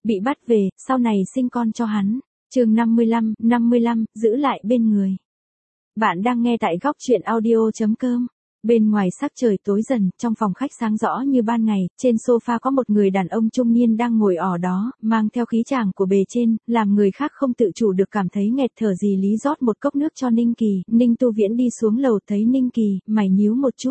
Bị bắt về, sau này sinh con cho hắn. Chương 55, giữ lại bên người. Bạn đang nghe tại góc truyện audio.com. Bên ngoài sắc trời tối dần, trong phòng khách sáng rõ như ban ngày, trên sofa có một người đàn ông trung niên đang ngồi ở đó, mang theo khí chàng của bề trên, làm người khác không tự chủ được cảm thấy nghẹt thở gì. Lý rót một cốc nước cho Ninh Kỳ, Ninh Tu Viễn đi xuống lầu thấy Ninh Kỳ, mày nhíu một chút.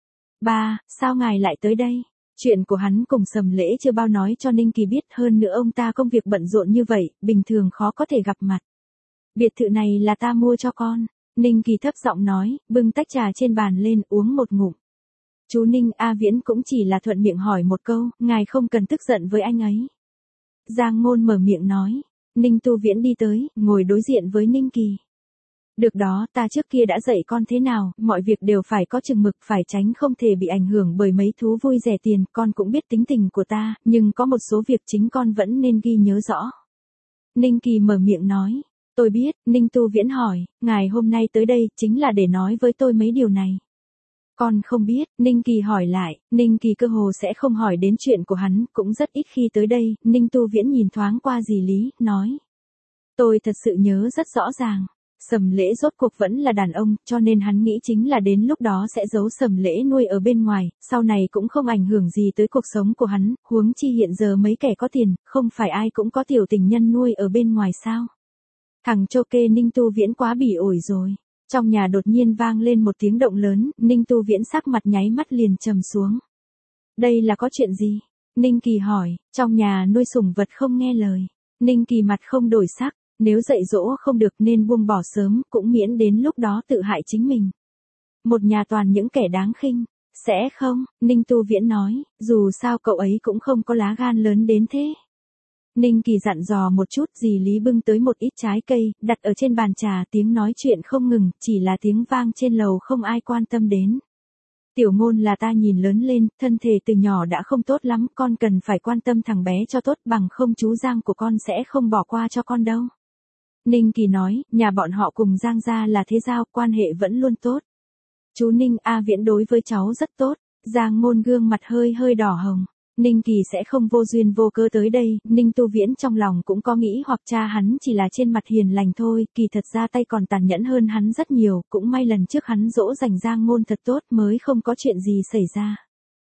Ba, sao ngài lại tới đây? Chuyện của hắn cùng Sầm Lễ chưa bao nói cho Ninh Kỳ biết, hơn nữa ông ta công việc bận rộn như vậy, bình thường khó có thể gặp mặt. Biệt thự này là ta mua cho con. Ninh Kỳ thấp giọng nói, bưng tách trà trên bàn lên uống một ngụm. Chú Ninh A Viễn cũng chỉ là thuận miệng hỏi một câu, ngài không cần tức giận với anh ấy. Giang Ngôn mở miệng nói. Ninh Tu Viễn đi tới, ngồi đối diện với Ninh Kỳ. Được đó, ta trước kia đã dạy con thế nào, mọi việc đều phải có chừng mực, phải tránh không thể bị ảnh hưởng bởi mấy thú vui rẻ tiền, con cũng biết tính tình của ta, nhưng có một số việc chính con vẫn nên ghi nhớ rõ. Ninh Kỳ mở miệng nói. Tôi biết. Ninh Tu Viễn hỏi, ngài hôm nay tới đây chính là để nói với tôi mấy điều này. Con không biết. Ninh Kỳ hỏi lại. Ninh Kỳ cơ hồ sẽ không hỏi đến chuyện của hắn, cũng rất ít khi tới đây. Ninh Tu Viễn nhìn thoáng qua dì Lý, nói. Tôi thật sự nhớ rất rõ ràng. Sầm Lễ rốt cuộc vẫn là đàn ông, cho nên hắn nghĩ chính là đến lúc đó sẽ giấu Sầm Lễ nuôi ở bên ngoài, sau này cũng không ảnh hưởng gì tới cuộc sống của hắn, huống chi hiện giờ mấy kẻ có tiền, không phải ai cũng có tiểu tình nhân nuôi ở bên ngoài sao. Thằng chô kê Ninh Tu Viễn quá bỉ ổi rồi. Trong nhà đột nhiên vang lên một tiếng động lớn, Ninh Tu Viễn sắc mặt nháy mắt liền trầm xuống. Đây là có chuyện gì? Ninh Kỳ hỏi, trong nhà nuôi sủng vật không nghe lời. Ninh Kỳ mặt không đổi sắc, nếu dạy dỗ không được nên buông bỏ sớm, cũng miễn đến lúc đó tự hại chính mình. Một nhà toàn những kẻ đáng khinh. Sẽ không, Ninh Tu Viễn nói, dù sao cậu ấy cũng không có lá gan lớn đến thế. Ninh Kỳ dặn dò một chút, dì Lý bưng tới một ít trái cây, đặt ở trên bàn trà, tiếng nói chuyện không ngừng, chỉ là tiếng vang trên lầu không ai quan tâm đến. Tiểu Ngôn là ta nhìn lớn lên, thân thể từ nhỏ đã không tốt lắm, con cần phải quan tâm thằng bé cho tốt, bằng không chú Giang của con sẽ không bỏ qua cho con đâu. Ninh Kỳ nói, nhà bọn họ cùng Giang gia là thế giao, quan hệ vẫn luôn tốt. Chú Ninh A Viễn đối với cháu rất tốt. Giang Ngôn gương mặt hơi đỏ hồng. Ninh Kỳ sẽ không vô duyên vô cớ tới đây, Ninh Tu Viễn trong lòng cũng có nghĩ hoặc cha hắn chỉ là trên mặt hiền lành thôi, kỳ thật ra tay còn tàn nhẫn hơn hắn rất nhiều, cũng may lần trước hắn dỗ dành Giang Ngôn thật tốt mới không có chuyện gì xảy ra.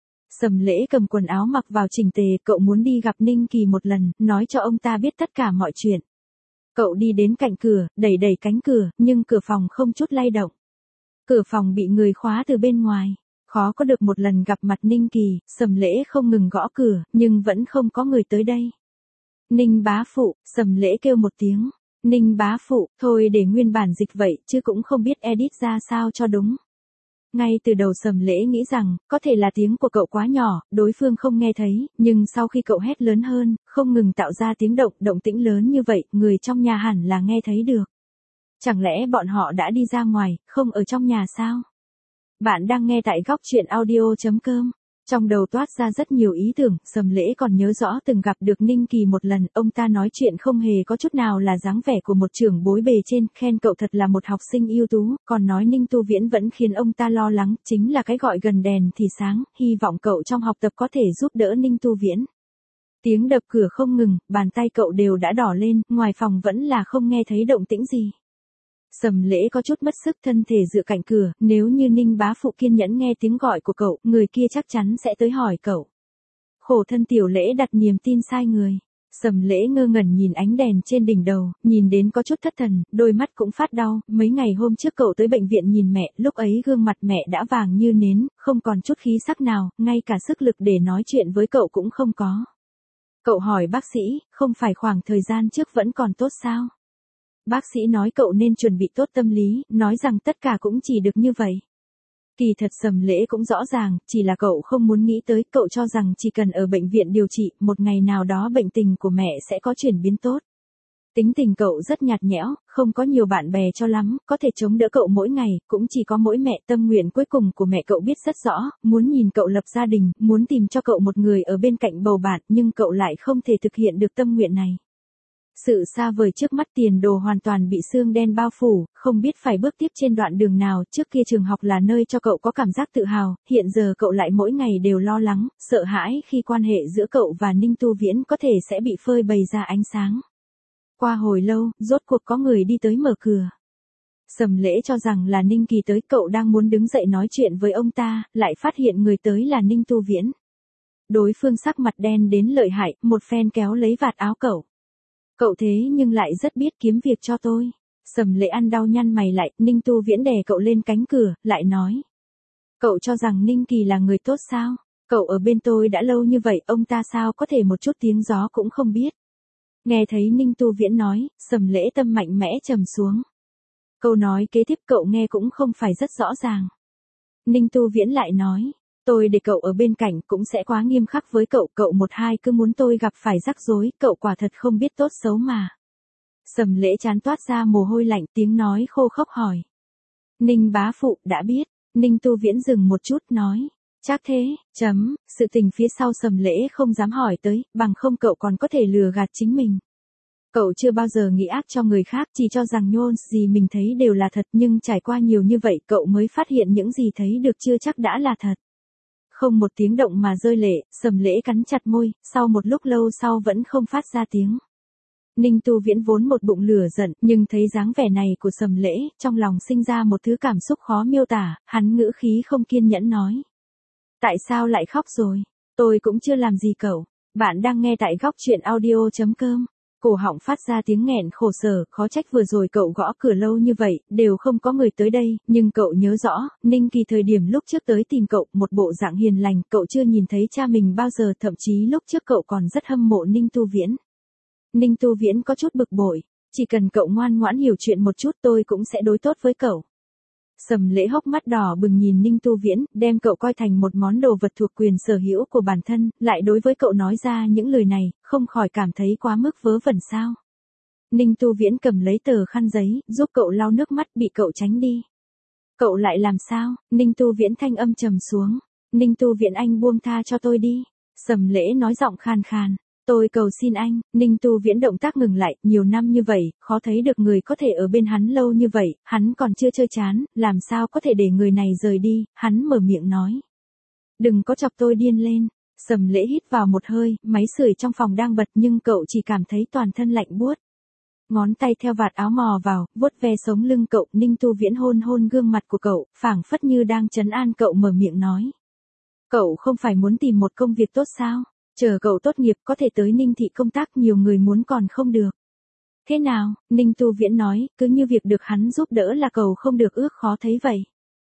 Sầm Lễ cầm quần áo mặc vào chỉnh tề, cậu muốn đi gặp Ninh Kỳ một lần, nói cho ông ta biết tất cả mọi chuyện. Cậu đi đến cạnh cửa, đẩy cánh cửa, nhưng cửa phòng không chút lay động. Cửa phòng bị người khóa từ bên ngoài. Khó có được một lần gặp mặt Ninh Kỳ, Sầm Lễ không ngừng gõ cửa, nhưng vẫn không có người tới đây. Ninh bá phụ, Sầm Lễ kêu một tiếng. Ninh bá phụ, thôi để nguyên bản dịch vậy, chứ cũng không biết edit ra sao cho đúng. Ngay từ đầu Sầm Lễ nghĩ rằng, có thể là tiếng của cậu quá nhỏ, đối phương không nghe thấy, nhưng sau khi cậu hét lớn hơn, không ngừng tạo ra tiếng động tĩnh lớn như vậy, người trong nhà hẳn là nghe thấy được. Chẳng lẽ bọn họ đã đi ra ngoài, không ở trong nhà sao? Bạn đang nghe tại góc truyện audio.com. Trong đầu toát ra rất nhiều ý tưởng, Sầm Lễ còn nhớ rõ từng gặp được Ninh Kỳ một lần, ông ta nói chuyện không hề có chút nào là dáng vẻ của một trưởng bối bề trên, khen cậu thật là một học sinh ưu tú, còn nói Ninh Tu Viễn vẫn khiến ông ta lo lắng, chính là cái gọi gần đèn thì sáng, hy vọng cậu trong học tập có thể giúp đỡ Ninh Tu Viễn. Tiếng đập cửa không ngừng, bàn tay cậu đều đã đỏ lên, ngoài phòng vẫn là không nghe thấy động tĩnh gì. Sầm Lễ có chút mất sức, thân thể dựa cạnh cửa, nếu như Ninh bá phụ kiên nhẫn nghe tiếng gọi của cậu, người kia chắc chắn sẽ tới hỏi cậu. Khổ thân Tiểu Lễ đặt niềm tin sai người. Sầm Lễ ngơ ngẩn nhìn ánh đèn trên đỉnh đầu, nhìn đến có chút thất thần, đôi mắt cũng phát đau, mấy ngày hôm trước cậu tới bệnh viện nhìn mẹ, lúc ấy gương mặt mẹ đã vàng như nến, không còn chút khí sắc nào, ngay cả sức lực để nói chuyện với cậu cũng không có. Cậu hỏi bác sĩ, không phải khoảng thời gian trước vẫn còn tốt sao? Bác sĩ nói cậu nên chuẩn bị tốt tâm lý, nói rằng tất cả cũng chỉ được như vậy. Kỳ thật Sầm Lễ cũng rõ ràng, chỉ là cậu không muốn nghĩ tới, cậu cho rằng chỉ cần ở bệnh viện điều trị, một ngày nào đó bệnh tình của mẹ sẽ có chuyển biến tốt. Tính tình cậu rất nhạt nhẽo, không có nhiều bạn bè cho lắm, có thể chống đỡ cậu mỗi ngày, cũng chỉ có mỗi mẹ. Tâm nguyện cuối cùng của mẹ cậu biết rất rõ, muốn nhìn cậu lập gia đình, muốn tìm cho cậu một người ở bên cạnh bầu bạn, nhưng cậu lại không thể thực hiện được tâm nguyện này. Sự xa vời trước mắt tiền đồ hoàn toàn bị sương đen bao phủ, không biết phải bước tiếp trên đoạn đường nào. Trước kia trường học là nơi cho cậu có cảm giác tự hào, hiện giờ cậu lại mỗi ngày đều lo lắng, sợ hãi khi quan hệ giữa cậu và Ninh Tu Viễn có thể sẽ bị phơi bày ra ánh sáng. Qua hồi lâu, rốt cuộc có người đi tới mở cửa. Sầm Lễ cho rằng là Ninh Kỳ tới, cậu đang muốn đứng dậy nói chuyện với ông ta, lại phát hiện người tới là Ninh Tu Viễn. Đối phương sắc mặt đen đến lợi hại, một phen kéo lấy vạt áo cậu. Cậu thế nhưng lại rất biết kiếm việc cho tôi. Sầm Lễ ăn đau nhăn mày lại, Ninh Tu Viễn đè cậu lên cánh cửa, lại nói. Cậu cho rằng Ninh Kỳ là người tốt sao? Cậu ở bên tôi đã lâu như vậy, ông ta sao có thể một chút tiếng gió cũng không biết. Nghe thấy Ninh Tu Viễn nói, Sầm Lễ tâm mạnh mẽ trầm xuống. Câu nói kế tiếp cậu nghe cũng không phải rất rõ ràng. Ninh Tu Viễn lại nói. Tôi để cậu ở bên cạnh cũng sẽ quá nghiêm khắc với cậu, cậu một hai cứ muốn tôi gặp phải rắc rối, cậu quả thật không biết tốt xấu mà. Sầm Lễ chán toát ra mồ hôi lạnh, tiếng nói khô khốc hỏi. Ninh bá phụ, đã biết. Ninh Tu Viễn dừng một chút nói. Chắc thế, sự tình phía sau Sầm Lễ không dám hỏi tới, bằng không cậu còn có thể lừa gạt chính mình. Cậu chưa bao giờ nghĩ ác cho người khác, chỉ cho rằng nhôn gì mình thấy đều là thật, nhưng trải qua nhiều như vậy cậu mới phát hiện những gì thấy được chưa chắc đã là thật. Không một tiếng động mà rơi lệ, Sầm Lễ cắn chặt môi, sau một lúc lâu sau vẫn không phát ra tiếng. Ninh Tu Viễn vốn một bụng lửa giận, nhưng thấy dáng vẻ này của Sầm Lễ, trong lòng sinh ra một thứ cảm xúc khó miêu tả, hắn ngữ khí không kiên nhẫn nói. Tại sao lại khóc rồi? Tôi cũng chưa làm gì cậu. Bạn đang nghe tại góc truyện audio.com. Cổ họng phát ra tiếng nghẹn khổ sở, khó trách vừa rồi cậu gõ cửa lâu như vậy, đều không có người tới đây, nhưng cậu nhớ rõ, Ninh Kỳ thời điểm lúc trước tới tìm cậu, một bộ dạng hiền lành, cậu chưa nhìn thấy cha mình bao giờ, thậm chí lúc trước cậu còn rất hâm mộ Ninh Tu Viễn. Ninh Tu Viễn có chút bực bội, chỉ cần cậu ngoan ngoãn hiểu chuyện một chút tôi cũng sẽ đối tốt với cậu. Sầm Lễ hốc mắt đỏ bừng nhìn Ninh Tu Viễn, đem cậu coi thành một món đồ vật thuộc quyền sở hữu của bản thân, lại đối với cậu nói ra những lời này, không khỏi cảm thấy quá mức vớ vẩn sao. Ninh Tu Viễn cầm lấy tờ khăn giấy, giúp cậu lau nước mắt, bị cậu tránh đi. Cậu lại làm sao? Ninh Tu Viễn thanh âm trầm xuống. Ninh Tu Viễn, anh buông tha cho tôi đi. Sầm Lễ nói giọng khàn khàn. Tôi cầu xin anh. Ninh Tu Viễn động tác ngừng lại, nhiều năm như vậy, khó thấy được người có thể ở bên hắn lâu như vậy, hắn còn chưa chơi chán, làm sao có thể để người này rời đi, hắn mở miệng nói. Đừng có chọc tôi điên lên. Sầm Lễ hít vào một hơi, máy sưởi trong phòng đang bật nhưng cậu chỉ cảm thấy toàn thân lạnh buốt. Ngón tay theo vạt áo mò vào, vuốt ve sống lưng cậu, Ninh Tu Viễn hôn hôn gương mặt của cậu, phảng phất như đang trấn an cậu, mở miệng nói. Cậu không phải muốn tìm một công việc tốt sao? Chờ cậu tốt nghiệp có thể tới Ninh thị công tác, nhiều người muốn còn không được. Thế nào? Ninh Tu Viễn nói, cứ như việc được hắn giúp đỡ là cậu không được ước khó thấy vậy.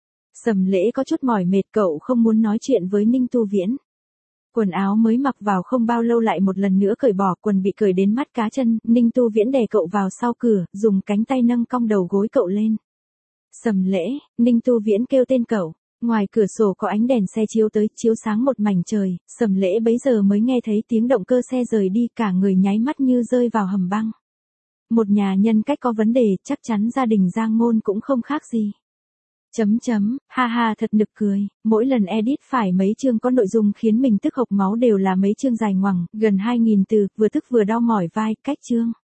Sầm Lễ có chút mỏi mệt, cậu không muốn nói chuyện với Ninh Tu Viễn. Quần áo mới mặc vào không bao lâu lại một lần nữa cởi bỏ, quần bị cởi đến mắt cá chân, Ninh Tu Viễn đè cậu vào sau cửa, dùng cánh tay nâng cong đầu gối cậu lên. Sầm Lễ, Ninh Tu Viễn kêu tên cậu. Ngoài cửa sổ có ánh đèn xe chiếu tới, chiếu sáng một mảnh trời, Sầm Lễ bấy giờ mới nghe thấy tiếng động cơ xe rời đi, cả người nháy mắt như rơi vào hầm băng. Một nhà nhân cách có vấn đề, chắc chắn gia đình Giang Ngôn cũng không khác gì. Ha ha, thật nực cười, mỗi lần edit phải mấy chương có nội dung khiến mình tức hộc máu đều là mấy chương dài ngoằng, gần 2.000 từ, vừa tức vừa đau mỏi vai, cách chương.